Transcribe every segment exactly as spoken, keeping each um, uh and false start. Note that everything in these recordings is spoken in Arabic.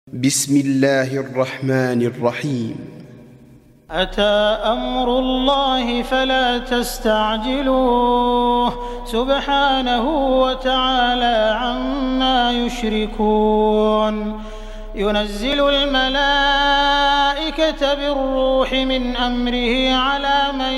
بسم الله الرحمن الرحيم. أتى أمر الله فلا تستعجلوه سبحانه وتعالى عما يشركون. ينزل الملائكة بالروح من أمره على من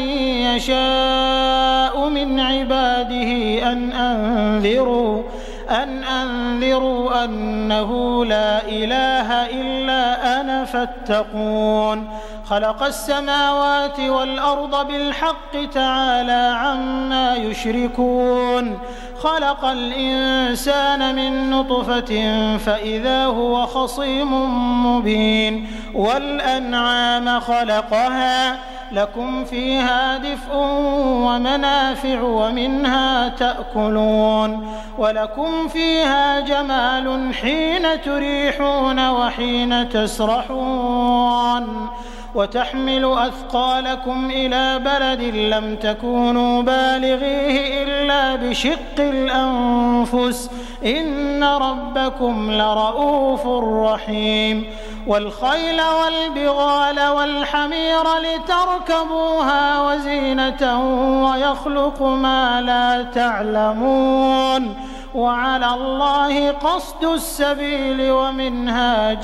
يشاء من عباده أن أنذروا أن أنذروا أنه لا إله إلا أنا فاتقون. خلق السماوات والأرض بالحق تعالى عما يشركون. خلق الإنسان من نطفة فإذا هو خصيم مبين. والأنعام خلقها لكم فيها دفء ومنافع ومنها تأكلون ولكم فيها جمال حين تريحون وحين تسرحون. وتحمل أثقالكم إلى بلد لم تكونوا بالغيه إلا بشق الأنفس إن ربكم لرؤوف رحيم. والخيل والبغال والحمير لتركبوها وزينة ويخلق ما لا تعلمون. وعلى الله قصد السبيل ومنها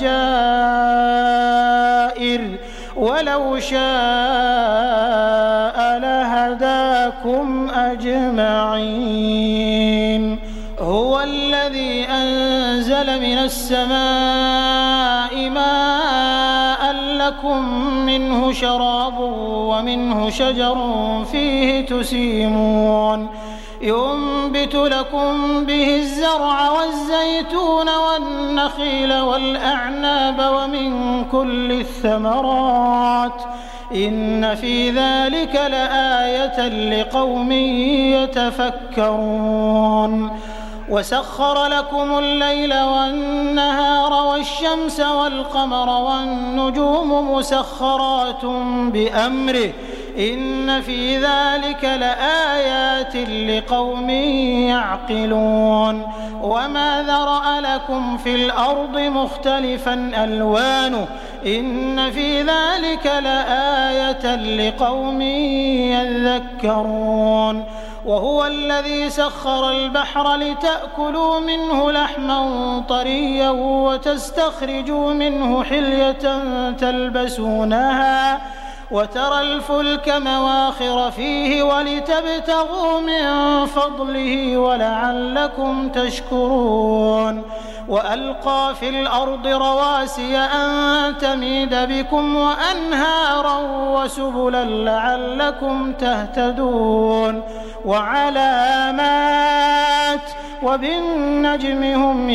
جائر ولو شاء لهداكم أجمعين. هو الذي أنزل من السماء ماء لكم منه شراب ومنه شجر فيه تسيمون. ينبت لكم به الزرع والزيتون والنخيل والأعناب ومن كل الثمرات إن في ذلك لآية لقوم يتفكرون. وسخر لكم الليل والنهار والشمس والقمر والنجوم مسخرات بأمره إن في ذلك لآيات لقوم يعقلون. وما ذرأ لكم في الأرض مختلفا ألوانه إن في ذلك لآية لقوم يذكرون. وهو الذي سخر البحر لتأكلوا منه لحما طريا وتستخرجوا منه حلية تلبسونها وترى الفلك مواخر فيه ولتبتغوا من فضله ولعلكم تشكرون. وألقى في الأرض رواسي أن تميد بكم وأنهارا وسبلا لعلكم تهتدون. وعلامات وبالنجم هم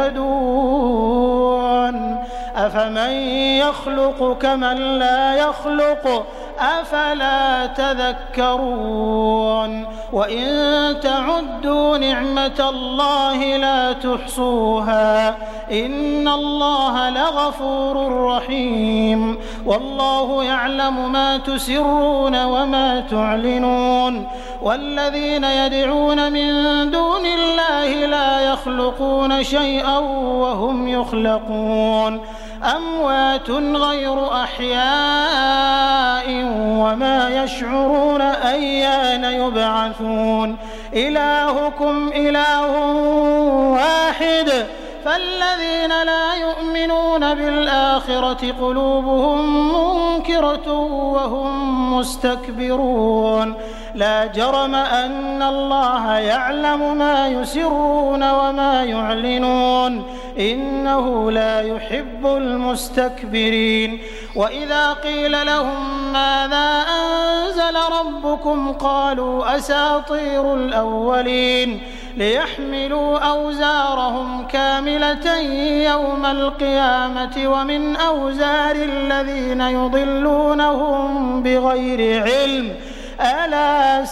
يهتدون. أفمن يخلق كمن لا يخلق أفلا تذكرون. وإن تعدوا نعمة الله لا تحصوها إن الله لغفور رحيم. والله يعلم ما تسرون وما تعلنون. والذين يدعون من دون الله لا يخلقون شيئا وهم يخلقون أموات غير أحياء وما يشعرون أيان يبعثون. إلهكم إله واحد فالذين لا يؤمنون بالآخرة قلوبهم منكرة وهم مستكبرون. لا جرم أن الله يعلم ما يسرون وما يعلنون إنه لا يحب المستكبرين. وإذا قيل لهم ماذا أنزل ربكم قالوا أساطير الأولين ليحملوا أوزارهم كاملة يوم القيامة ومن أوزار الذين يضلونهم بغير علم ألا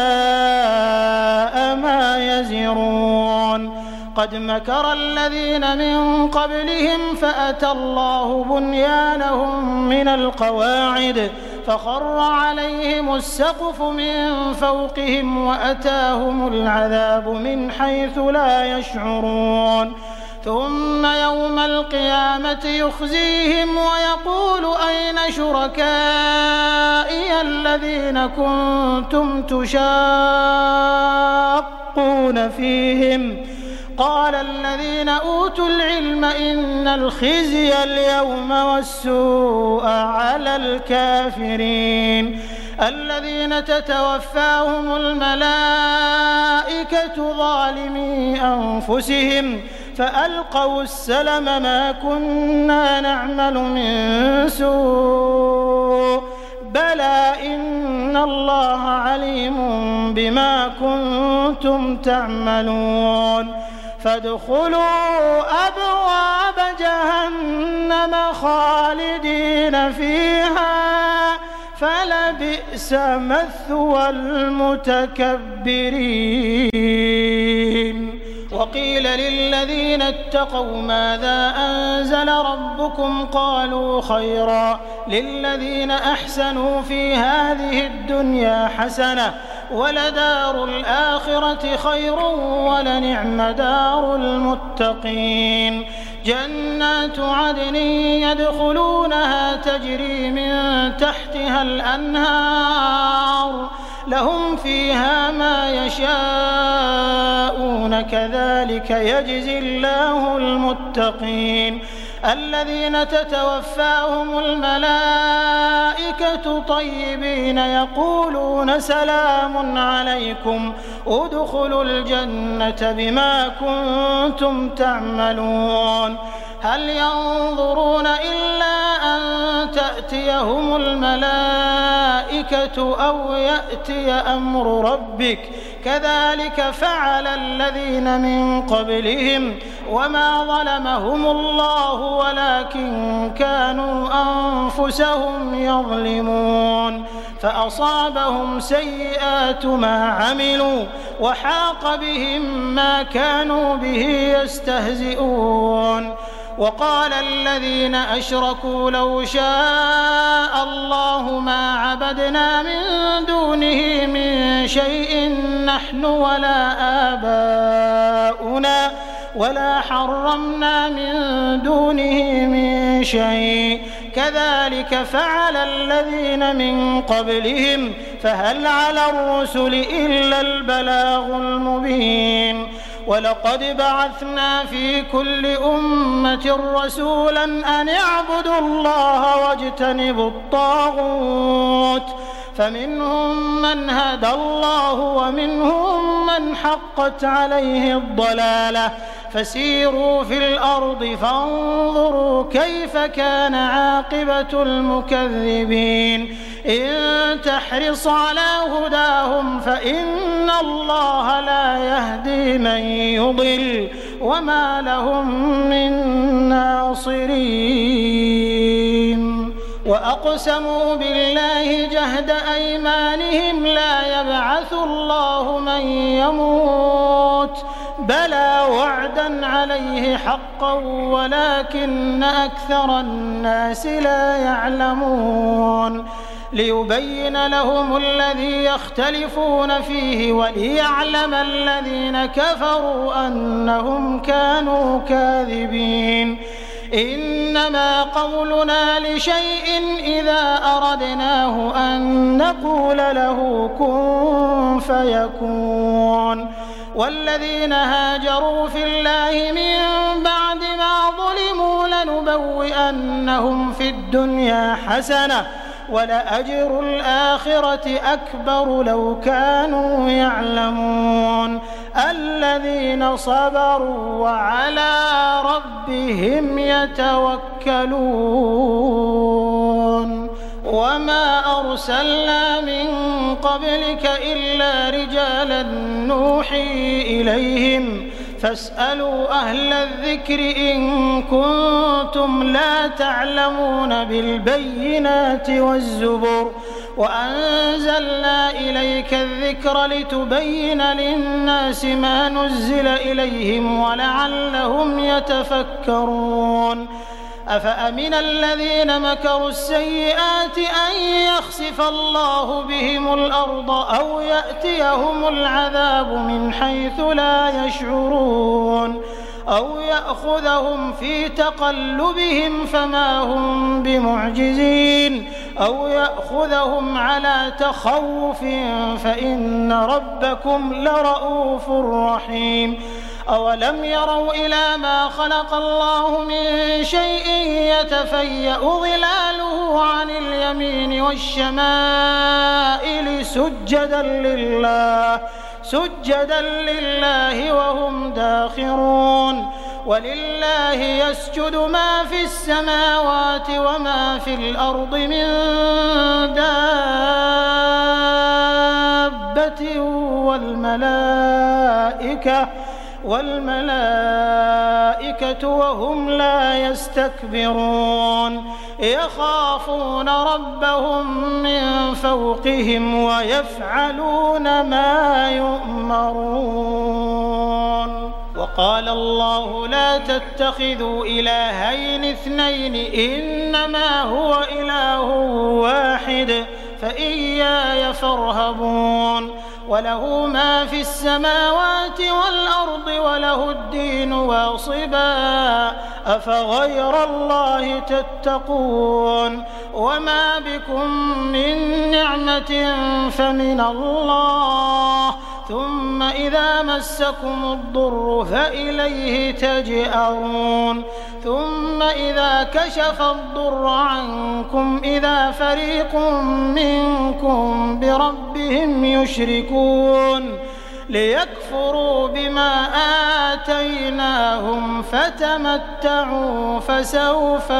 ساء ما يزرون. قد مكر الذين من قبلهم فأتى الله بنيانهم من القواعد فخر عليهم السقف من فوقهم وأتاهم العذاب من حيث لا يشعرون. ثم يوم القيامة يخزيهم ويقول أين شركائي الذين كنتم تشاقون فيهم قال الذين أوتوا العلم إن الخزي اليوم والسوء على الكافرين الذين تتوفاهم الملائكة ظالمي أنفسهم فألقوا السلم ما كنا نعمل من سوء بلى إن الله عليم بما كنتم تعملون فادخلوا أبواب جهنم خالدين فيها فلبئس مثوى المتكبرين وقيل للذين اتقوا ماذا أنزل ربكم قالوا خيرا للذين أحسنوا في هذه الدنيا حسنة ولدار الآخرة خير ولنعم دار المتقين جنات عدن يدخلونها تجري من تحتها الأنهار لهم فيها ما يشاءون كذلك يجزي الله المتقين الذين تتوفاهم الملائكة طيبين يقولون سلام عليكم ادخلوا الجنة بما كنتم تعملون هل ينظرون إلا أن تأتيهم الملائكة أو يأتي أمر ربك كذلك فعل الذين من قبلهم وما ظلمهم الله ولكن كانوا أنفسهم يظلمون فأصابهم سيئات ما عملوا وحاق بهم ما كانوا به يستهزئون وقال الذين أشركوا لو شاء الله ما عبدنا من دونه من شيء نحن ولا آباؤنا ولا حرمنا من دونه من شيء كذلك فعل الذين من قبلهم فهل على الرسل إلا البلاغ المبين ولقد بعثنا في كل أمة رسولا أن اعبدوا الله واجتنبوا الطاغوت فمنهم من هدى الله ومنهم من حقت عليه الضلالة فسيروا في الأرض فانظروا كيف كان عاقبة المكذبين إن تحرص على هداهم فإن الله لا يهدي من يضل وما لهم من ناصرين وأقسموا بالله جهد أيمانهم لا يبعث الله من يموت بلى وعدا عليه حقا ولكن أكثر الناس لا يعلمون ليبين لهم الذي يختلفون فيه وليعلم الذين كفروا أنهم كانوا كاذبين إنما قولنا لشيء إذا أردناه أن نقول له كن فيكون والذين هاجروا في الله من بعد ما ظلموا لنبوئنهم في الدنيا حسنة ولأجر الآخرة أكبر لو كانوا يعلمون الذين صبروا وعلى ربهم يتوكلون وما أرسلنا من قبلك إلا رجالا نوحي إليهم فاسألوا أهل الذكر إن كنتم لا تعلمون بالبينات والزبر وأنزلنا إليك الذكر لتبين للناس ما نزل إليهم ولعلهم يتفكرون أفأمن الذين مكروا السيئات أن يخسف الله بهم الأرض أو يأتيهم العذاب من حيث لا يشعرون أو يأخذهم في تقلبهم فما هم بمعجزين أو يأخذهم على تخوف فإن ربكم لرؤوف رحيم أولم يروا إلى ما خلق الله من شيء يتفيأ ظلاله عن اليمين والشمائل سجدا لله سجدا لله وهم داخرون ولله يسجد ما في السماوات وما في الأرض من دابة والملائكة والملائكة وهم لا يستكبرون يخافون ربهم من فوقهم ويفعلون ما يؤمرون وقال الله لا تتخذوا إلهين اثنين إنما هو إله واحد فإياي فارهبون وله ما في السماوات والأرض وله الدين واصبا أفغير الله تتقون وما بكم من نعمة فمن الله ثم إذا مسكم الضر فإليه تجأرون ثم إذا كشف الضر عنكم إذا فريق منكم بربهم يشركون ليكفروا بما آتيناهم فتمتعوا فسوف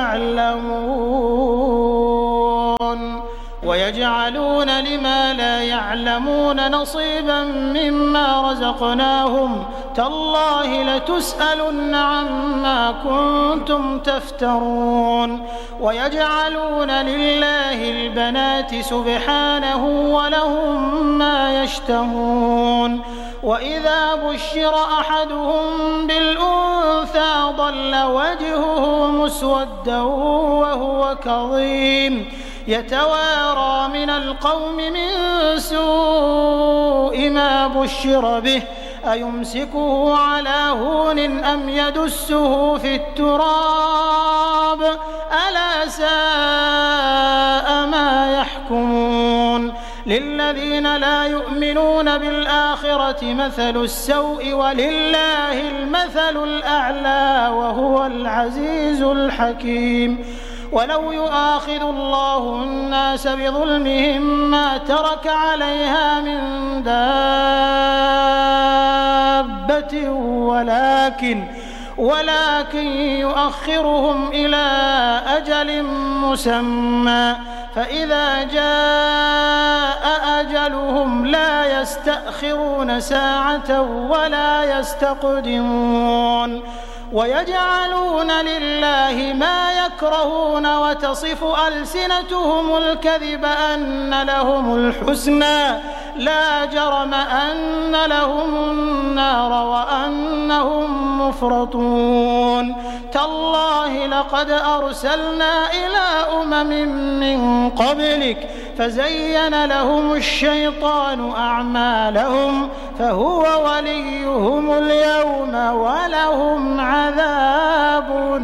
تعلمون ويجعلون لما لا يعلمون نصيبا مما رزقناهم تالله لتسألن عما كنتم تفترون ويجعلون لله البنات سبحانه ولهم ما يشتهون وإذا بشر أحدهم بالأنثى ظل وجهه مسودا وهو كظيم يتوارى من القوم من سوء ما بشر به أيمسكه على هون أم يدسه في التراب ألا ساء ما يحكمون للذين لا يؤمنون بالآخرة مثل السوء ولله المثل الأعلى وهو العزيز الحكيم ولو يؤاخذ الله الناس بظلمهم ما ترك عليها من دابة ولكن ولكن يؤخرهم إلى أجل مسمى فإذا جاء أجلهم لا يستأخرون ساعة ولا يستقدمون ويجعلون لله ما يكرهون وتصف ألسنتهم الكذب أن لهم الحسنى لا جرم أن لهم النار وأنهم مفرطون تالله لقد أرسلنا إلى أمم من قبلك فزين لهم الشيطان أعمالهم فهو وليهم اليوم ولهم عذاب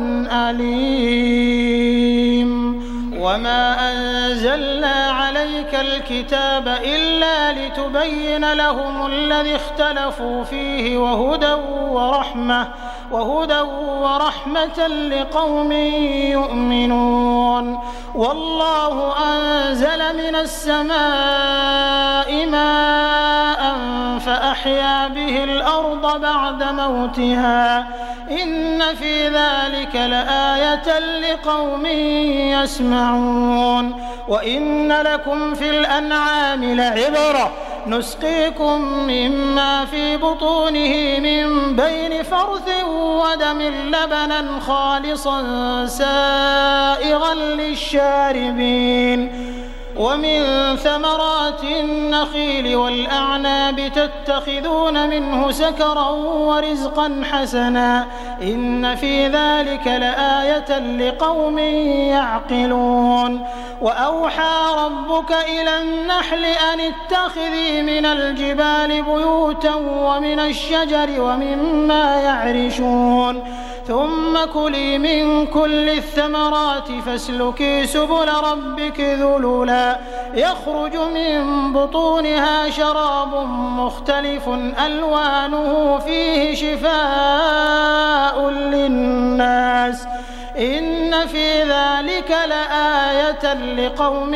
أليم وما أنزلنا عليك الكتاب إلا لتبين لهم الذي اختلفوا فيه وهدى ورحمة وهدى ورحمة لقوم يؤمنون والله أنزل من السماء ماء فأحيا به الأرض بعد موتها إن في ذلك لآية لقوم يسمعون وإن لكم في الأنعام لعبرة نسقيكم مما في بطونه من بين فرث ودم لبنا خالصا سائغا للشاربين ومن ثمرات النخيل والأعناب تتخذون منه سكرا ورزقا حسنا إن في ذلك لآية لقوم يعقلون وأوحى ربك إلى النحل أن اتخذي من الجبال بيوتا ومن الشجر ومما يعرشون ثم كلي من كل الثمرات فاسلكي سبل ربك ذللا يخرج من بطونها شراب مختلف ألوانه فيه شفاء للناس إن في ذلك لآية لقوم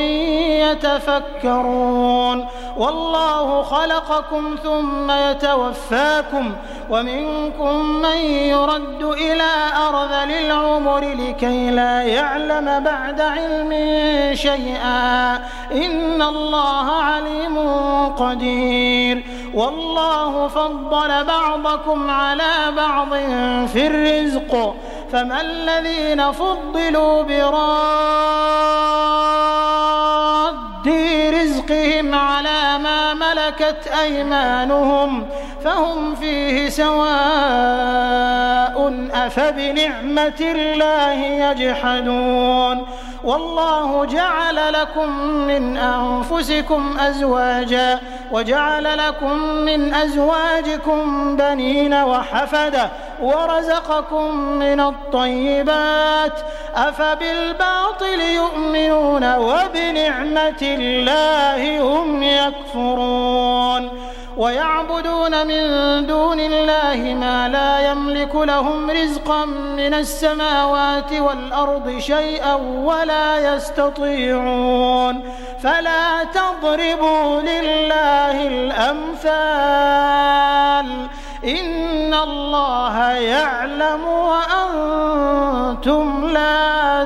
يتفكرون والله خلقكم ثم يتوفاكم ومنكم من يرد إلى أرذل العمر لكي لا يعلم بعد علم شيئا إن الله عليم قدير والله فضل بعضكم على بعض في الرزق فما الذين فضلوا براد رزقهم على ما ملكت أيمانهم فهم فيه سواء أفبنعمة الله يجحدون والله جعل لكم من أنفسكم أزواجا وجعل لكم من أزواجكم بنين وحفدة ورزقكم من الطيبات أفبالباطل يؤمنون وبنعمة الله هم يكفرون ويعبدون من دون الله ما لا يملك لهم رزقا من السماوات والأرض شيئا ولا يستطيعون فلا تضربوا لله الأمثال إن الله يعلم وأنتم لا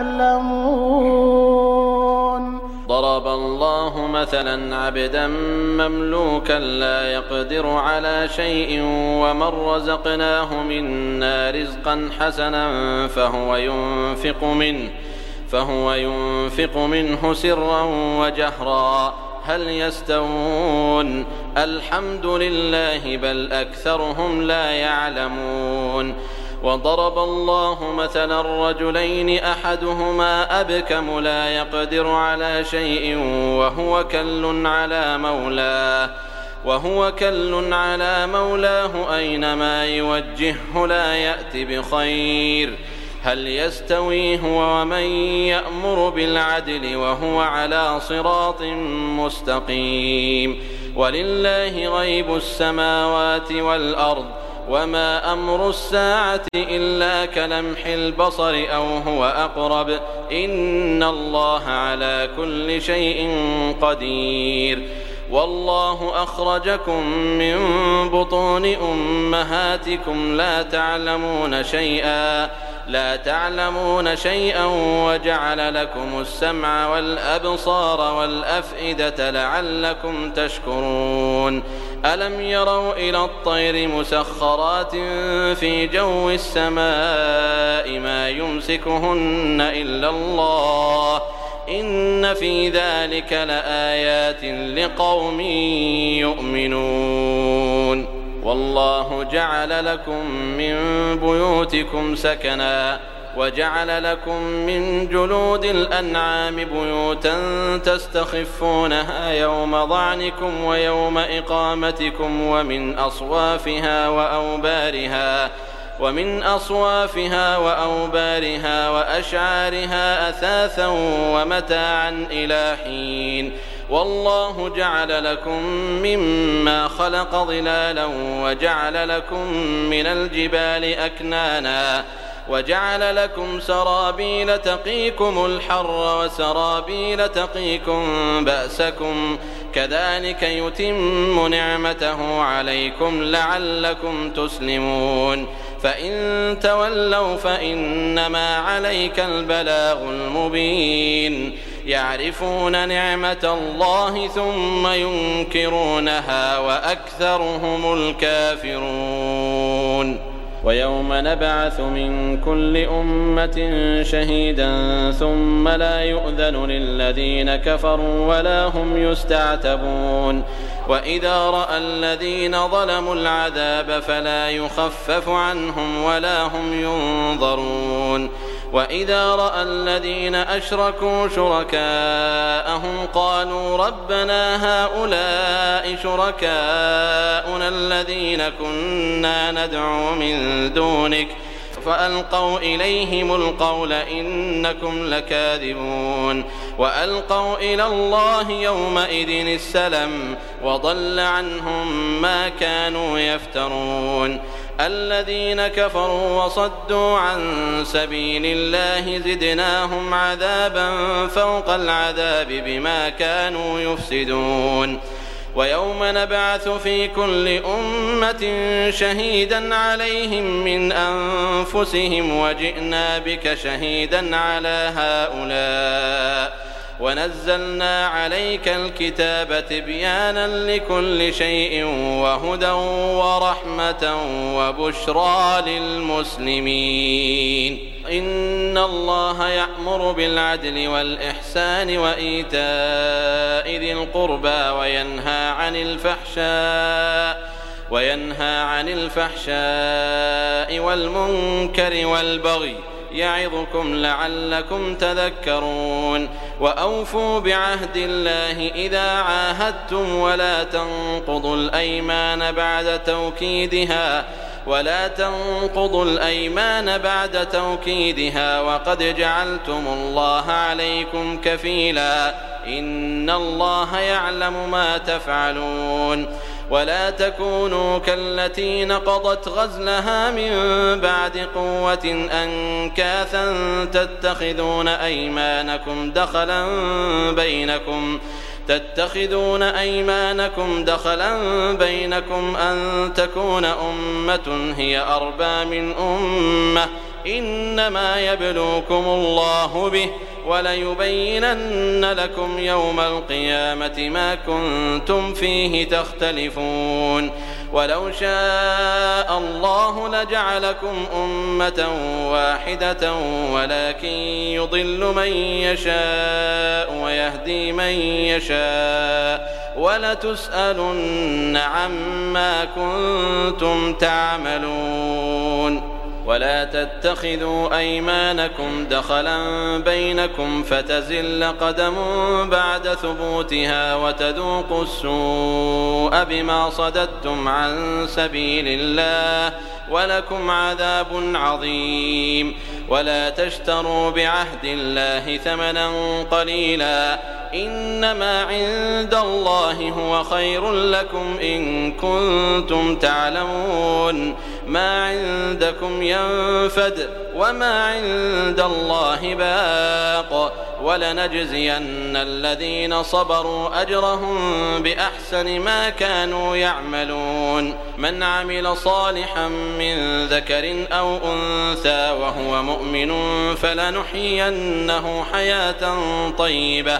تعلمون ضرب الله مثلا عبدا مملوكا لا يقدر على شيء ومن رزقناه منا رزقا حسنا فهو ينفق منه فهو ينفق منه سرا وجهرا هل يستوون الحمد لله بل أكثرهم لا يعلمون وضرب الله مثلا رجلين أحدهما أبكم لا يقدر على شيء وهو كل على مولاه وهو كل على مولاه أينما يوجهه لا يأتي بخير هل يستوي هو ومن يأمر بالعدل وهو على صراط مستقيم ولله غيب السماوات والأرض وما أمر الساعة إلا كلمح البصر أو هو أقرب إن الله على كل شيء قدير والله أخرجكم من بطون أمهاتكم لا تعلمون شيئا لا تعلمون شيئا وجعل لكم السمع والأبصار والأفئدة لعلكم تشكرون ألم يروا إلى الطير مسخرات في جو السماء ما يمسكهن إلا الله إن في ذلك لآيات لقوم يؤمنون والله جعل لكم من بيوتكم سكنا وجعل لكم من جلود الأنعام بيوتا تستخفونها يوم ضعنكم ويوم إقامتكم ومن أصوافها وأوبارها ومن أصوافها وأوبارها وأشعارها أثاثا ومتاعا إلى حين والله جعل لكم مما خلق ظلالا وجعل لكم من الجبال أكنانا وجعل لكم سرابيل تقيكم الحر وسرابيل تقيكم بأسكم كذلك يتم نعمته عليكم لعلكم تسلمون فإن تولوا فإنما عليك البلاغ المبين يعرفون نعمة الله ثم ينكرونها وأكثرهم الكافرون ويوم نبعث من كل أمة شهيدا ثم لا يؤذن للذين كفروا ولا هم يستعتبون وإذا رأى الذين ظلموا العذاب فلا يخفف عنهم ولا هم ينظرون وإذا رأى الذين أشركوا شركاءهم قالوا ربنا هؤلاء شركاؤنا الذين كنا ندعو من دونك فألقوا إليهم القول إنكم لكاذبون وألقوا إلى الله يومئذ السلم وضل عنهم ما كانوا يفترون الذين كفروا وصدوا عن سبيل الله زدناهم عذابا فوق العذاب بما كانوا يفسدون ويوم نبعث في كل أمة شهيدا عليهم من أنفسهم وجئنا بك شهيدا على هؤلاء ونزلنا عليك الكتاب تبيانا لكل شيء وهدى ورحمة وبشرى للمسلمين إن الله يأمر بالعدل والإحسان وإيتاء ذي القربى وينهى عن الفحشاء وينهى عن الفحشاء والمنكر والبغي يعظكم لعلكم تذكرون وأوفوا بعهد الله إذا عاهدتم ولا تنقضوا الأيمان بعد توكيدها ولا تنقضوا الأيمان بعد توكيدها وقد جعلتم الله عليكم كفيلا إن الله يعلم ما تفعلون ولا تكونوا كالتي نقضت غزلها من بعد قوة أنكاثا تتخذون أيمانكم دخلا بينكم تتخذون أيمانكم دخلا بينكم أن تكون أمة هي أربى من أمة إنما يبلوكم الله به وليبينن لكم يوم القيامة ما كنتم فيه تختلفون ولو شاء الله لجعلكم أمة واحدة ولكن يضل من يشاء ويهدي من يشاء ولتسألن عما كنتم تعملون ولا تتخذوا أيمانكم دخلا بينكم فتزل قدم بعد ثبوتها وتذوقوا السوء بما صددتم عن سبيل الله ولكم عذاب عظيم ولا تشتروا بعهد الله ثمنا قليلا إنما عند الله هو خير لكم إن كنتم تعلمون ما عندكم ينفد وما عند الله باق ولنجزين الذين صبروا أجرهم بأحسن ما كانوا يعملون من عمل صالحا من ذكر أو أنثى وهو مؤمن فلنحيينه حياة طيبة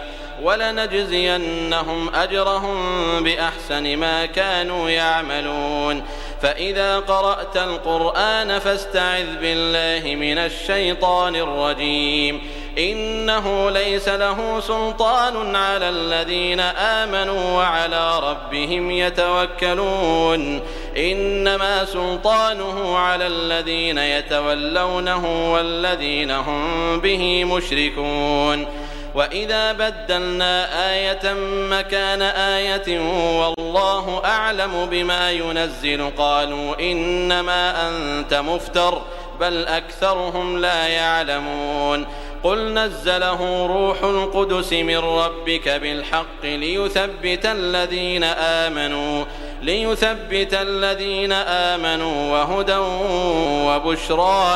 ولنجزينهم أجرهم بأحسن ما كانوا يعملون فإذا قرأت القرآن فاستعذ بالله من الشيطان الرجيم إنه ليس له سلطان على الذين آمنوا وعلى ربهم يتوكلون إنما سلطانه على الذين يتولونه والذين هم به مشركون وإذا بدلنا آية مكان آية والله أعلم بما ينزل قالوا إنما أنت مفتر بل أكثرهم لا يعلمون قل نزله روح القدس من ربك بالحق ليثبت الذين آمنوا ليثبت الذين آمنوا وهدى وبشرى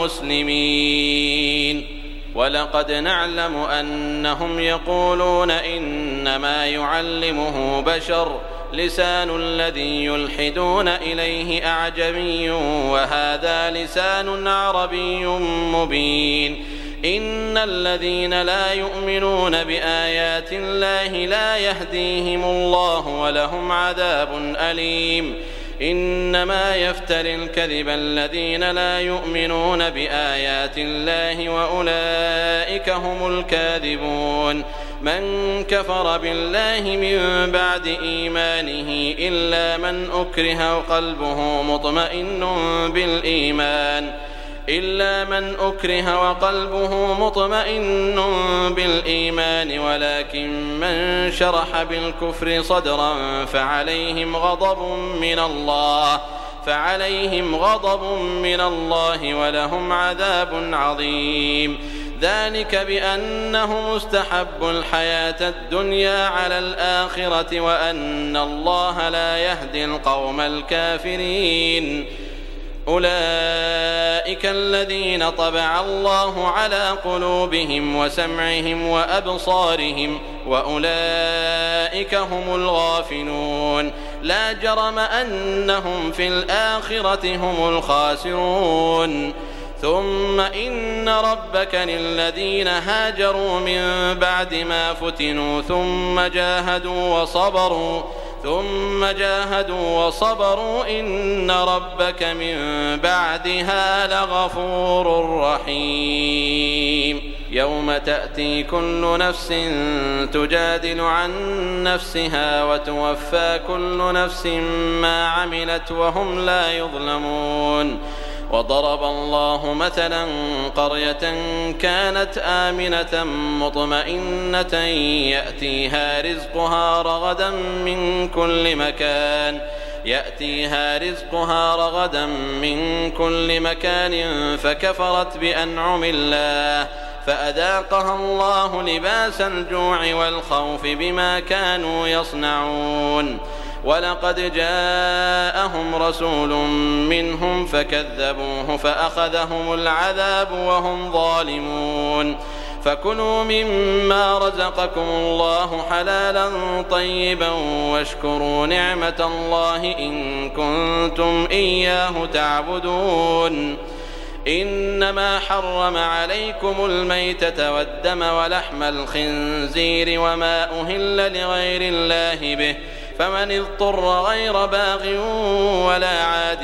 للمسلمين ولقد نعلم أنهم يقولون إنما يعلمه بشر لسان الذي يلحدون إليه أعجمي وهذا لسان عربي مبين إن الذين لا يؤمنون بآيات الله لا يهديهم الله ولهم عذاب أليم إنما يفتري الكذب الذين لا يؤمنون بآيات الله وأولئك هم الكاذبون. من كفر بالله من بعد إيمانه إلا من أكره وقلبه مطمئن بالإيمان إلا من أكره وقلبه مطمئن بالإيمان ولكن من شرح بالكفر صدرا فعليهم غضب من الله فعليهم غضب من الله ولهم عذاب عظيم. ذلك بأنهم استحبوا الحياة الدنيا على الآخرة وأن الله لا يهدي القوم الكافرين. أولئك الذين طبع الله على قلوبهم وسمعهم وأبصارهم وأولئك هم الغافلون. لا جرم أنهم في الآخرة هم الخاسرون. ثم إن ربك للذين هاجروا من بعد ما فتنوا ثم جاهدوا وصبروا ثم جاهدوا وصبروا إن ربك من بعدها لغفور رحيم. يوم تأتي كل نفس تجادل عن نفسها وتوفى كل نفس ما عملت وهم لا يظلمون. وضرب الله مثلا قرية كانت آمنة مطمئنة يأتيها رزقها رغدا من كل مكان يأتيها رزقها رغدا من كل مكان فكفرت بأنعم الله فأذاقها الله لباس الجوع والخوف بما كانوا يصنعون. ولقد جاءهم رسول منهم فكذبوه فأخذهم العذاب وهم ظالمون. فكلوا مما رزقكم الله حلالا طيبا واشكروا نعمة الله إن كنتم إياه تعبدون. إنما حرم عليكم الميتة والدم ولحم الخنزير وما أهل لغير الله به فمن اضطر غير باغ ولا عاد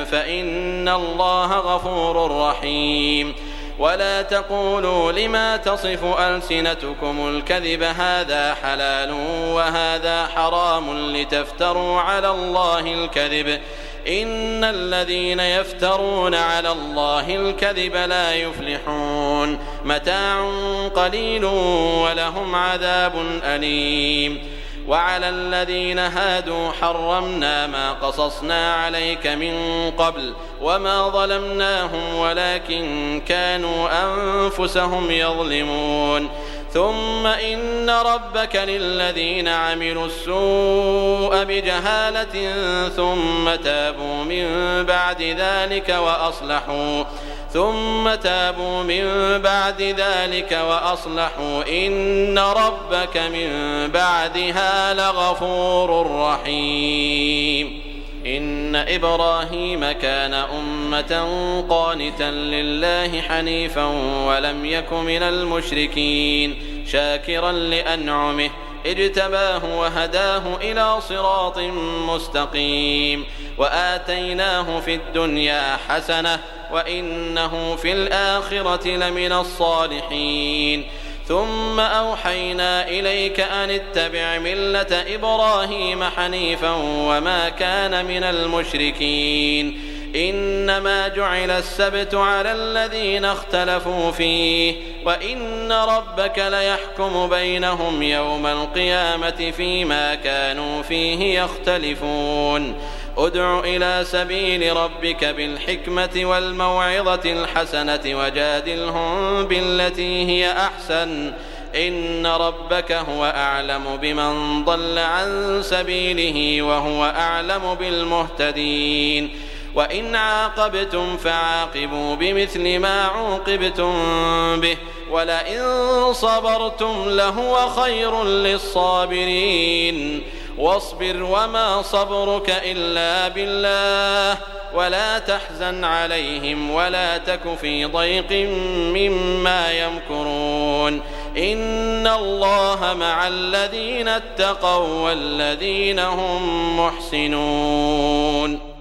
فإن الله غفور رحيم. ولا تقولوا لما تصف ألسنتكم الكذب هذا حلال وهذا حرام لتفتروا على الله الكذب إن الذين يفترون على الله الكذب لا يفلحون. متاع قليل ولهم عذاب أليم. وعلى الذين هادوا حرمنا ما قصصنا عليك من قبل وما ظلمناهم ولكن كانوا أنفسهم يظلمون. ثم إن ربك للذين عملوا السوء بجهالة ثم تابوا من بعد ذلك وأصلحوا ثم تابوا من بعد ذلك وأصلحوا إن ربك من بعدها لغفور رحيم. إن إبراهيم كان أمة قانتا لله حنيفا ولم يك من المشركين شاكرا لأنعمه اجتباه وهداه إلى صراط مستقيم. وآتيناه في الدنيا حسنة وإنه في الآخرة لمن الصالحين. ثم أوحينا إليك أن اتبع ملة إبراهيم حنيفا وما كان من المشركين. إنما جعل السبت على الذين اختلفوا فيه وإن ربك ليحكم بينهم يوم القيامة فيما كانوا فيه يختلفون. ادع إلى سبيل ربك بالحكمة والموعظة الحسنة وجادلهم بالتي هي أحسن إن ربك هو أعلم بمن ضل عن سبيله وهو أعلم بالمهتدين. وإن عاقبتم فعاقبوا بمثل ما عوقبتم به ولئن صبرتم لهو خير للصابرين. واصبر وما صبرك إلا بالله ولا تحزن عليهم ولا تك في ضيق مما يمكرون. إن الله مع الذين اتقوا والذين هم محسنون.